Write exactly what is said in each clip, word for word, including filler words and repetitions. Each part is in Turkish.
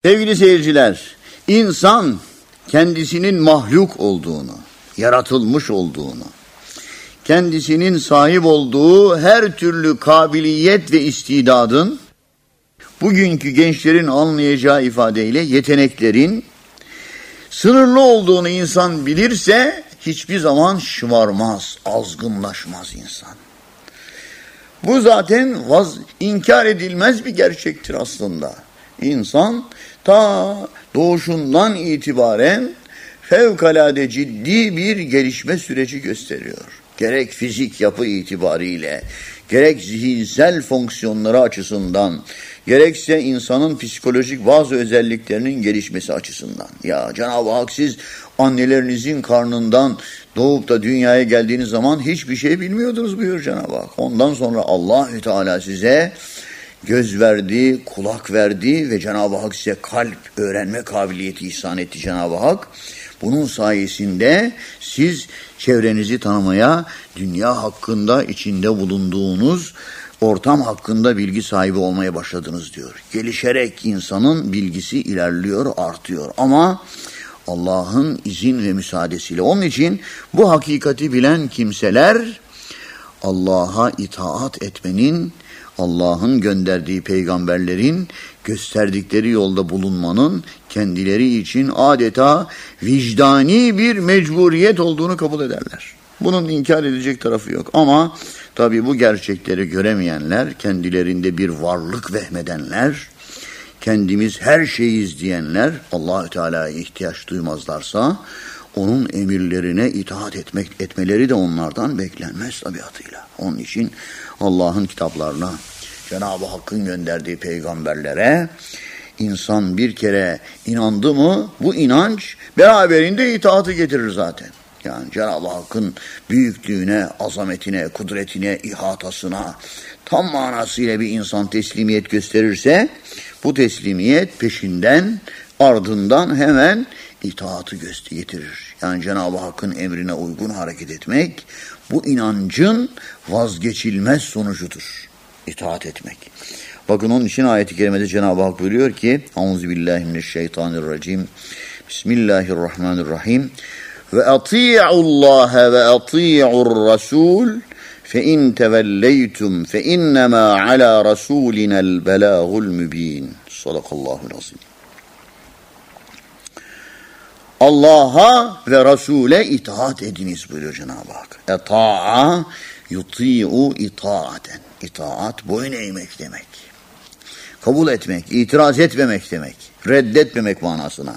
Sevgili seyirciler, insan kendisinin mahluk olduğunu, yaratılmış olduğunu, kendisinin sahip olduğu her türlü kabiliyet ve istidadın, bugünkü gençlerin anlayacağı ifadeyle yeteneklerin sınırlı olduğunu insan bilirse hiçbir zaman şımarmaz, azgınlaşmaz insan. Bu zaten vaz, inkar edilmez bir gerçektir aslında. İnsan ta doğuşundan itibaren fevkalade ciddi bir gelişme süreci gösteriyor. Gerek fizik yapı itibariyle, gerek zihinsel fonksiyonları açısından, gerekse insanın psikolojik bazı özelliklerinin gelişmesi açısından. Ya Cenab-ı Hak, siz annelerinizin karnından doğup da dünyaya geldiğiniz zaman hiçbir şey bilmiyordunuz buyuruyor Cenab-ı Hak. Ondan sonra Allahü Teala size göz verdi, kulak verdi ve Cenab-ı Hak size kalp öğrenme kabiliyeti ihsan etti Cenab-ı Hak. Bunun sayesinde siz çevrenizi tanımaya, dünya hakkında içinde bulunduğunuz ortam hakkında bilgi sahibi olmaya başladınız diyor. Gelişerek insanın bilgisi ilerliyor, artıyor ama Allah'ın izin ve müsaadesiyle. Onun için bu hakikati bilen kimseler Allah'a itaat etmenin, Allah'ın gönderdiği peygamberlerin gösterdikleri yolda bulunmanın kendileri için adeta vicdani bir mecburiyet olduğunu kabul ederler. Bunun inkar edecek tarafı yok ama tabii bu gerçekleri göremeyenler, kendilerinde bir varlık vehmedenler, kendimiz her şeyiz diyenler, Allah-u Teala'ya ihtiyaç duymazlarsa onun emirlerine itaat etmek etmeleri de onlardan beklenmez tabiatıyla. Onun için Allah'ın kitaplarına, Cenab-ı Hakk'ın gönderdiği peygamberlere insan bir kere inandı mı bu inanç beraberinde itaatı getirir zaten. Yani Cenab-ı Hakk'ın büyüklüğüne, azametine, kudretine, ihatasına tam manasıyla bir insan teslimiyet gösterirse bu teslimiyet peşinden ardından hemen itaatı getirir. Yani Cenab-ı Hakk'ın emrine uygun hareket etmek bu inancın vazgeçilmez sonucudur. İtaat etmek. Bakın onun için ayet-i kerimede Cenab-ı Hak buyuruyor ki Euzubillahimineşşeytanirracim Bismillahirrahmanirrahim ve ati'ullaha ve ati'ur rasul fe in tevelleytum fe innema ala rasulinel belagul mübin. Sadakallahul azim. Allah'a ve Resul'e itaat ediniz buyuruyor Cenab-ı Hak. Eta'a yuti'u itaaten. İtaat boyun eğmek demek. Kabul etmek, itiraz etmemek demek. Reddetmemek manasına.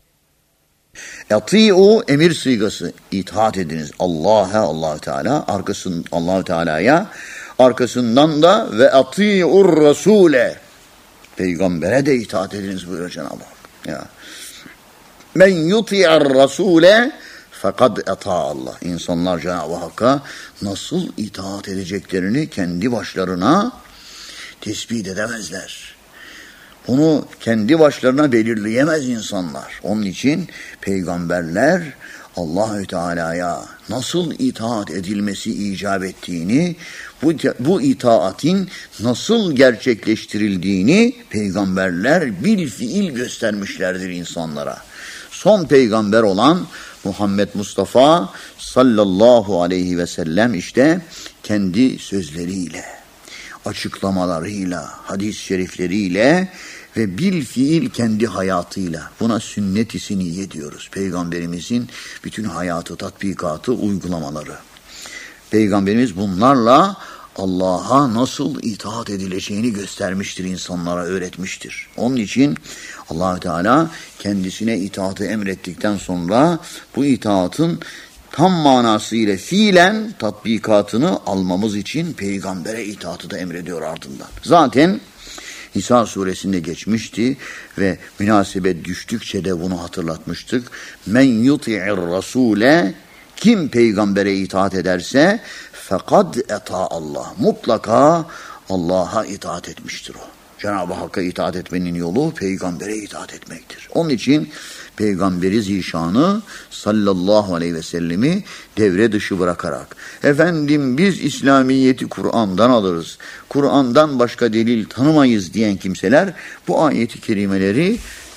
Eti'u emir sıygası. İtaat ediniz Allah'a, Allah-u Teala, arkasından Allah-u Teala'ya, arkasından da ve eti'ur rasule. Peygambere de itaat ediniz buyuruyor Cenab-ı Hak. Ya. Men yuti'ar rasule fakat ata Allah. İnsanlar Cenab-ı Hakk'a nasıl itaat edeceklerini kendi başlarına tespit edemezler. Bunu kendi başlarına belirleyemez insanlar. Onun için peygamberler Allahü Teala'ya nasıl itaat edilmesi icap ettiğini, bu, bu itaatin nasıl gerçekleştirildiğini peygamberler bil fiil göstermişlerdir insanlara. Son peygamber olan Muhammed Mustafa sallallahu aleyhi ve sellem işte kendi sözleriyle, açıklamalarıyla, hadis-i şerifleriyle ve bil fiil kendi hayatıyla, buna sünnet-i seniyye diyoruz. Peygamberimizin bütün hayatı, tatbikatı, uygulamaları. Peygamberimiz bunlarla Allah'a nasıl itaat edileceğini göstermiştir, insanlara öğretmiştir. Onun için Allah-u Teala kendisine itaatı emrettikten sonra bu itaatın tam manasıyla fiilen tatbikatını almamız için peygambere itaatı da emrediyor ardından. Zaten Nisa suresinde geçmişti ve münasebet düştükçe de bunu hatırlatmıştık. Men yuti'ir rasule, kim peygambere itaat ederse fekad eta Allah. Mutlaka Allah'a itaat etmiştir o. Cenab-ı Hakk'a itaat etmenin yolu peygambere itaat etmektir. Onun için Peygamberi zişanı sallallahu aleyhi ve sellemi devre dışı bırakarak, efendim biz İslamiyet'i Kur'an'dan alırız, Kur'an'dan başka delil tanımayız diyen kimseler bu ayeti kerimeleri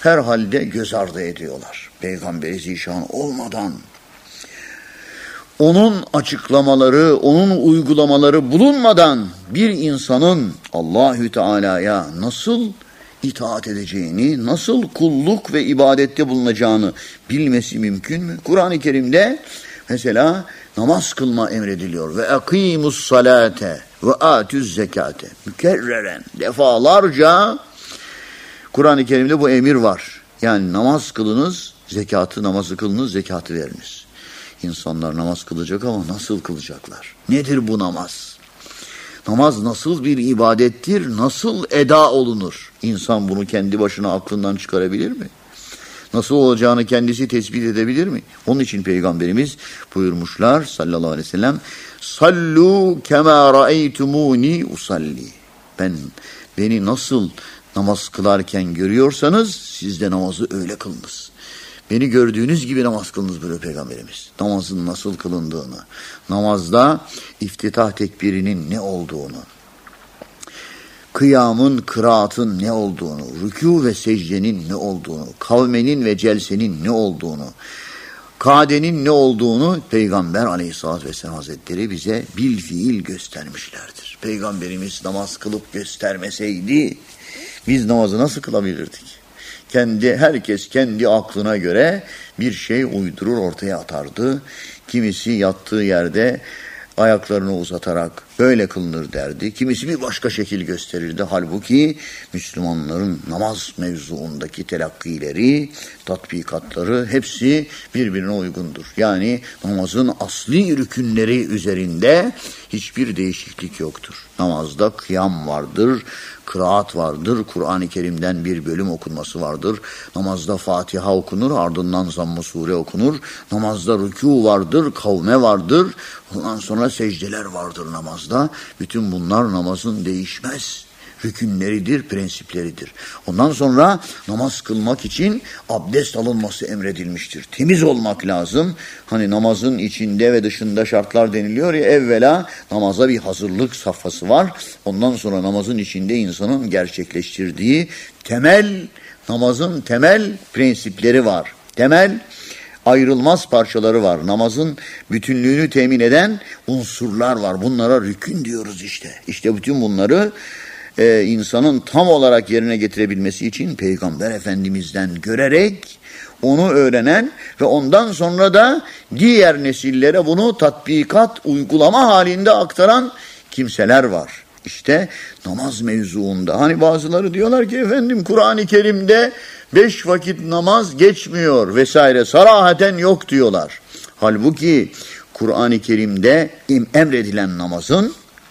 herhalde göz ardı ediyorlar. Peygamber-i Zişan olmadan onun açıklamaları, onun uygulamaları bulunmadan bir insanın Allahü Teala'ya nasıl itaat edeceğini, nasıl kulluk ve ibadette bulunacağını bilmesi mümkün mü? Kur'an-ı Kerim'de mesela namaz kılma emrediliyor. Ve akimus salate ve atüz zekate. Mükerreren, defalarca Kur'an-ı Kerim'de bu emir var. Yani namaz kılınız, zekatı, namazı kılınız, zekatı veriniz. İnsanlar namaz kılacak ama nasıl kılacaklar? Nedir bu namaz? Namaz nasıl bir ibadettir? Nasıl eda olunur? İnsan bunu kendi başına aklından çıkarabilir mi? Nasıl olacağını kendisi tespit edebilir mi? Onun için Peygamberimiz buyurmuşlar sallallahu aleyhi ve sellem, sallu kema ra'eytumuni usalli. Ben beni nasıl namaz kılarken görüyorsanız siz de namazı öyle kılınız. Beni gördüğünüz gibi namaz kılınız buyuruyor Peygamberimiz. Namazın nasıl kılındığını, namazda iftitah tekbirinin ne olduğunu, kıyamın, kıraatın ne olduğunu, rükû ve secdenin ne olduğunu, kavmenin ve celsenin ne olduğunu, kadenin ne olduğunu Peygamber Aleyhisselatü Vesselam Hazretleri bize bil fiil göstermişlerdir. Peygamberimiz namaz kılıp göstermeseydi biz namazı nasıl kılabilirdik? Kendi, herkes kendi aklına göre bir şey uydurur ortaya atardı. Kimisi yattığı yerde ayaklarını uzatarak böyle kılınır derdi. Kimisi bir başka şekil gösterirdi. Halbuki Müslümanların namaz mevzuundaki telakkileri, tatbikatları hepsi birbirine uygundur. Yani namazın asli rükünleri üzerinde hiçbir değişiklik yoktur. Namazda kıyam vardır, kıraat vardır, Kur'an-ı Kerim'den bir bölüm okunması vardır. Namazda Fatiha okunur, ardından Zamm-ı Sure okunur. Namazda rükû vardır, kavme vardır. Ondan sonra secdeler vardır namazda. Bütün bunlar namazın değişmez rükünleridir, prensipleridir. Ondan sonra namaz kılmak için abdest alınması emredilmiştir. Temiz olmak lazım. Hani namazın içinde ve dışında şartlar deniliyor ya, evvela namaza bir hazırlık safhası var. Ondan sonra namazın içinde insanın gerçekleştirdiği temel, namazın temel prensipleri var. Temel ayrılmaz parçaları var. Namazın bütünlüğünü temin eden unsurlar var. Bunlara rükün diyoruz işte. İşte bütün bunları Ee, insanın tam olarak yerine getirebilmesi için Peygamber Efendimiz'den görerek onu öğrenen ve ondan sonra da diğer nesillere bunu tatbikat, uygulama halinde aktaran kimseler var. İşte namaz mevzuunda. Hani bazıları diyorlar ki efendim Kur'an-ı Kerim'de beş vakit namaz geçmiyor vesaire, sarahaten yok diyorlar. Halbuki Kur'an-ı Kerim'de emredilen namazın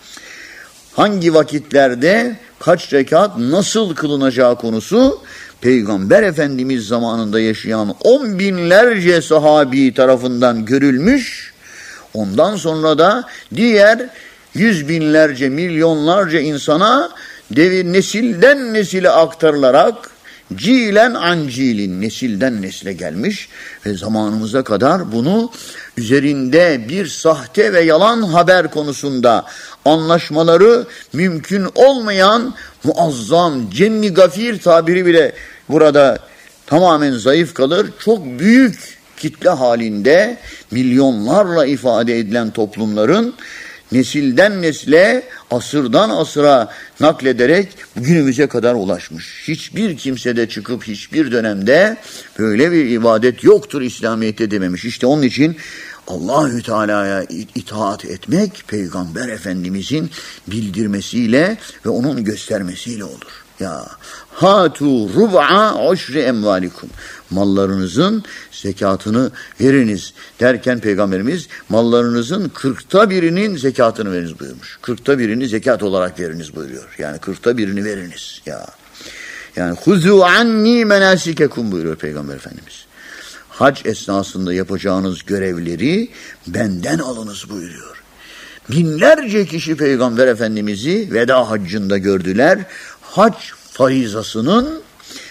hangi vakitlerde kaç rekat nasıl kılınacağı konusu Peygamber Efendimiz zamanında yaşayan on binlerce sahabi tarafından görülmüş. Ondan sonra da diğer yüz binlerce, milyonlarca insana devir nesilden nesile aktarılarak cilen an cilin, nesilden nesile gelmiş ve zamanımıza kadar bunu üzerinde bir sahte ve yalan haber konusunda anlaşmaları mümkün olmayan muazzam, cemmi gafir tabiri bile burada tamamen zayıf kalır. Çok büyük kitle halinde milyonlarla ifade edilen toplumların nesilden nesile, asırdan asıra naklederek günümüze kadar ulaşmış. Hiçbir kimse de çıkıp hiçbir dönemde böyle bir ibadet yoktur İslamiyet'te dememiş. İşte onun için Allahü Teala'ya itaat etmek Peygamber Efendimizin bildirmesiyle ve onun göstermesiyle olur. Ya hatu rub'a ushri emvalikum. Mallarınızın zekatını veriniz derken Peygamberimiz mallarınızın kırkta birinin zekatını veriniz buyurmuş. Kırkta birini zekat olarak veriniz buyuruyor. Yani kırkta birini veriniz. Ya yani huzu anni menasikekum buyuruyor Peygamber Efendimiz. Hac esnasında yapacağınız görevleri benden alınız buyuruyor. Binlerce kişi Peygamber Efendimiz'i veda haccında gördüler. Hac farizasının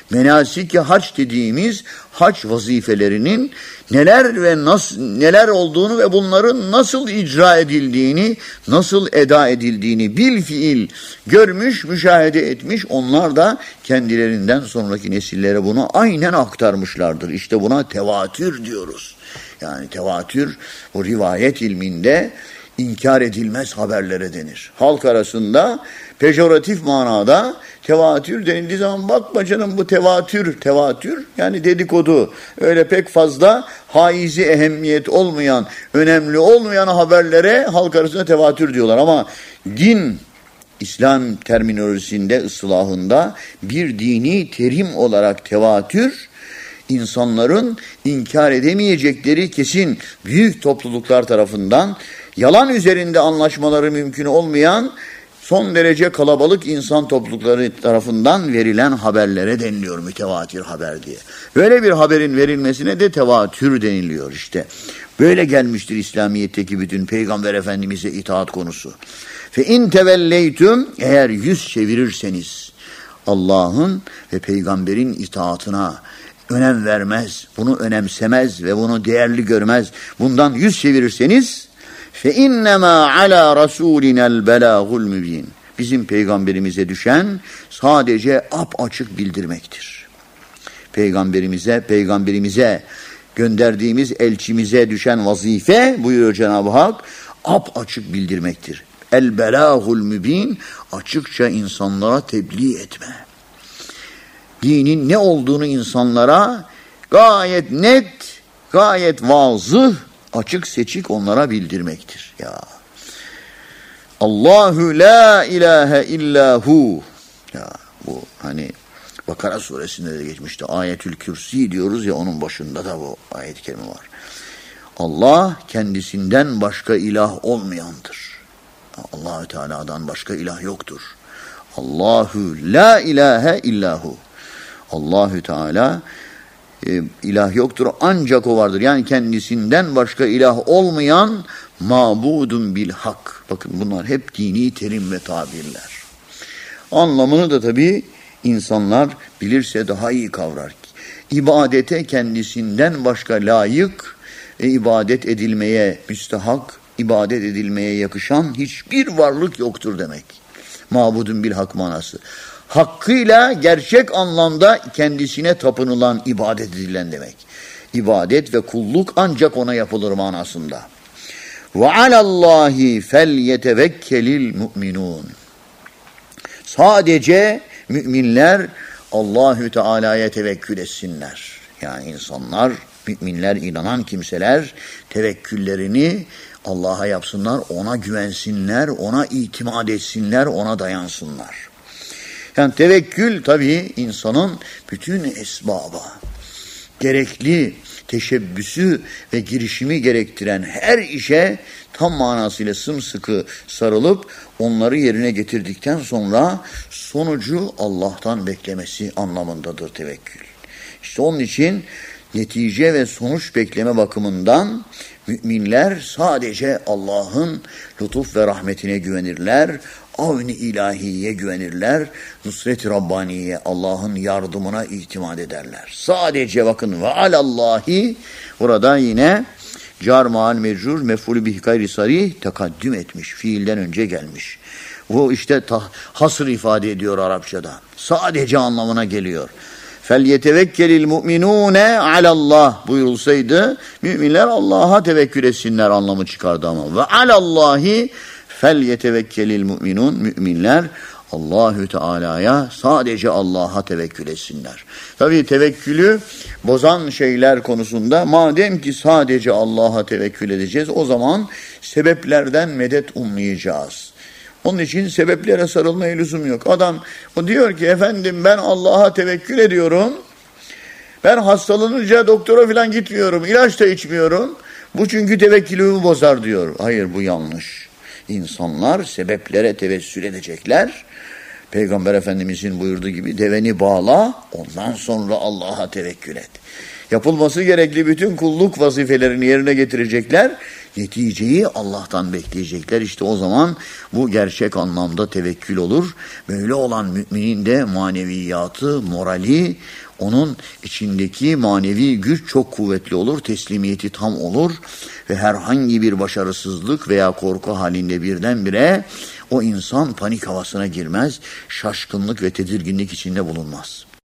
menasik-i hac dediğimiz hac vazifelerinin neler ve nasıl neler olduğunu ve bunların nasıl icra edildiğini, nasıl eda edildiğini bil fiil görmüş, müşahede etmiş. Onlar da kendilerinden sonraki nesillere bunu aynen aktarmışlardır. İşte buna tevatür diyoruz. Yani tevatür o rivayet ilminde inkar edilmez haberlere denir. Halk arasında pejoratif manada tevatür denildiği zaman bakma canım bu tevatür, tevatür yani dedikodu. Öyle pek fazla haizi ehemmiyet olmayan, önemli olmayan haberlere halk arasında tevatür diyorlar. Ama din, İslam terminolojisinde, ıslahında bir dini terim olarak tevatür, insanların inkar edemeyecekleri kesin büyük topluluklar tarafından yalan üzerinde anlaşmaları mümkün olmayan son derece kalabalık insan toplulukları tarafından verilen haberlere deniliyor mütevatir haber diye. Böyle bir haberin verilmesine de tevatür deniliyor işte. Böyle gelmiştir İslamiyet'teki bütün Peygamber Efendimiz'e itaat konusu. Fe in tevelleytüm, eğer yüz çevirirseniz Allah'ın ve peygamberin itaatına önem vermez, bunu önemsemez ve bunu değerli görmez, bundan yüz çevirirseniz fe innema ala rasulina'l belagul mübin. Bizim peygamberimize düşen sadece apaçık bildirmektir. Peygamberimize, peygamberimize gönderdiğimiz elçimize düşen vazife buyuruyor Cenab-ı Hak, apaçık bildirmektir. El belagul mübin, açıkça insanlara tebliğ etme. Dinin ne olduğunu insanlara gayet net, gayet vazıh, açık seçik onlara bildirmektir. Ya Allahu la ilahe illahu. Ya bu hani Bakara suresinde de geçmişti. Ayetül Kürsi diyoruz ya, onun başında da bu ayet-i kerime var. Allah kendisinden başka ilah olmayandır. Allah-u Teala'dan başka ilah yoktur. Allahu la ilahe illahu. Allahü Teala e, ilah yoktur, ancak o vardır. Yani kendisinden başka ilah olmayan mabudun bil hak. Bakın bunlar hep dini terim ve tabirler. Anlamını da tabii insanlar bilirse daha iyi kavrar. İbadete kendisinden başka layık, e, ibadet edilmeye müstehak, ibadet edilmeye yakışan hiçbir varlık yoktur demek. Mabudun bil hak manası. Hakkıyla gerçek anlamda kendisine tapınılan, ibadet edilen demek. İbadet ve kulluk ancak ona yapılır manasında. Ve alallahi felyetevekkelil mu'minun. Sadece müminler Allahü Teala'ya tevekkül etsinler. Yani insanlar, müminler, inanan kimseler tevekküllerini Allah'a yapsınlar, ona güvensinler, ona itimat etsinler, ona dayansınlar. Yani tevekkül tabii insanın bütün esbaba, gerekli teşebbüsü ve girişimi gerektiren her işe tam manasıyla sımsıkı sarılıp onları yerine getirdikten sonra sonucu Allah'tan beklemesi anlamındadır tevekkül. İşte onun için netice ve sonuç bekleme bakımından müminler sadece Allah'ın lütuf ve rahmetine güvenirler, avni ilahiye güvenirler, nusret-i Rabbaniye, Allah'ın yardımına itimat ederler. Sadece bakın ve alallahi, burada yine car maal mecrur mef'ulü bih gayri sarih tekaddüm etmiş, fiilden önce gelmiş. Bu işte ta, hasır ifade ediyor Arapçada. Sadece anlamına geliyor. فَلْيَتَوَكَّلِ الْمُؤْمِنُونَ عَلَى اللّٰهِ buyurulsaydı, müminler Allah'a tevekkül etsinler anlamı çıkardı ama. وَعَلَى اللّٰهِ فَلْيَتَوَكَّلِ الْمُؤْمِنُونَ müminler Allahü Teala'ya, sadece Allah'a tevekkül etsinler. Tabii tevekkülü bozan şeyler konusunda, madem ki sadece Allah'a tevekkül edeceğiz, o zaman sebeplerden medet ummayacağız. Onun için sebeplere sarılmaya lüzum yok. Adam o diyor ki efendim ben Allah'a tevekkül ediyorum. Ben hastalanınca doktora falan gitmiyorum. İlaç da içmiyorum. Bu çünkü tevekkülümü bozar diyor. Hayır, bu yanlış. İnsanlar sebeplere tevessül edecekler. Peygamber Efendimizin buyurduğu gibi deveni bağla, ondan sonra Allah'a tevekkül et. Yapılması gerekli bütün kulluk vazifelerini yerine getirecekler. Neticeyi Allah'tan bekleyecekler. İşte o zaman bu gerçek anlamda tevekkül olur. Böyle olan müminin de maneviyatı, morali, onun içindeki manevi güç çok kuvvetli olur. Teslimiyeti tam olur. Ve herhangi bir başarısızlık veya korku halinde birdenbire o insan panik havasına girmez. Şaşkınlık ve tedirginlik içinde bulunmaz.